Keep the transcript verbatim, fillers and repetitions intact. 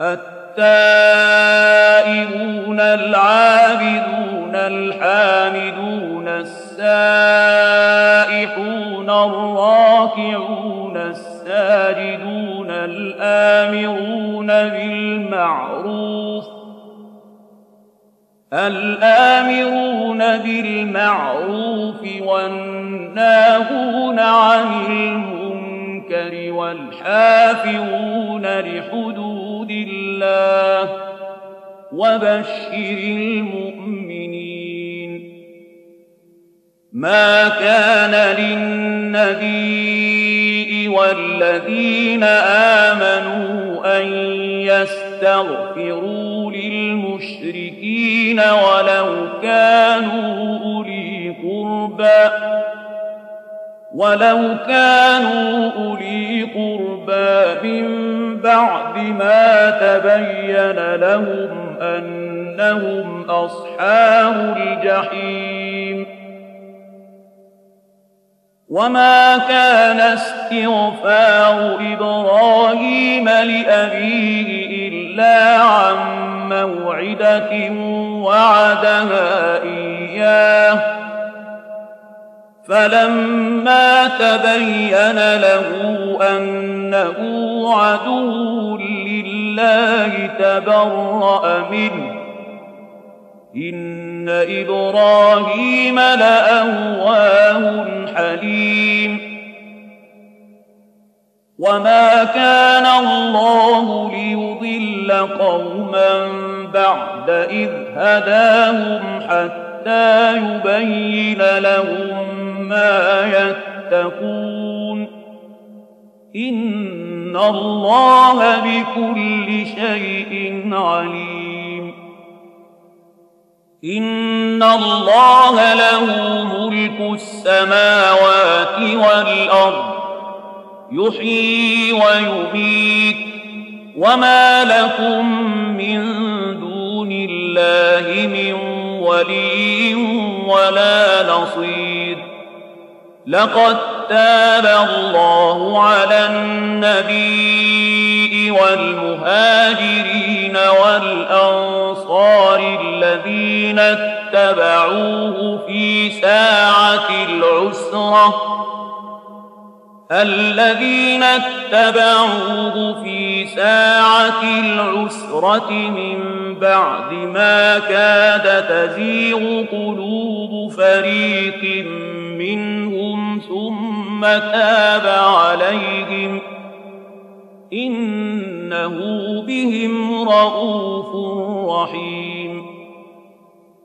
التائبون العابدون الحامدون السائحون الراكعون الساجدون الآمرون بالمعروف الآمرون بالمعروف والناهون عن المنكر والحافظون لحدود الله وبشر المؤمنين. ما كان للنبي والذين آمنوا أن يستغفروا للمشركين ولو كانوا أولي قربى ولو كانوا أولي قربى من بعد ما تبين لهم أنهم أصحاب الجحيم. وما كان استغفار إبراهيم لأبيه إلا عن موعدة وعدها إياه فلما تبين له أنه عدو لله تبرأ منه إن إبراهيم لأواه حليم. وما كان الله ليضل قوما بعد إذ هداهم حتى يبين لهم ما يتقون إن الله بكل شيء عليم. إن الله له ملك السماوات والأرض يحيي ويميت وما لكم من دون الله من ولي ولا نصير. لقد تاب الله على النبي والمهاجرين والأنصار الذين اتبعوه في ساعة العسرة الذين اتبعوه في ساعة العسرة من بعد ما كاد تزيغ قلوب فريق منهم ثم تاب عليهم إنه بهم رءوف رحيم.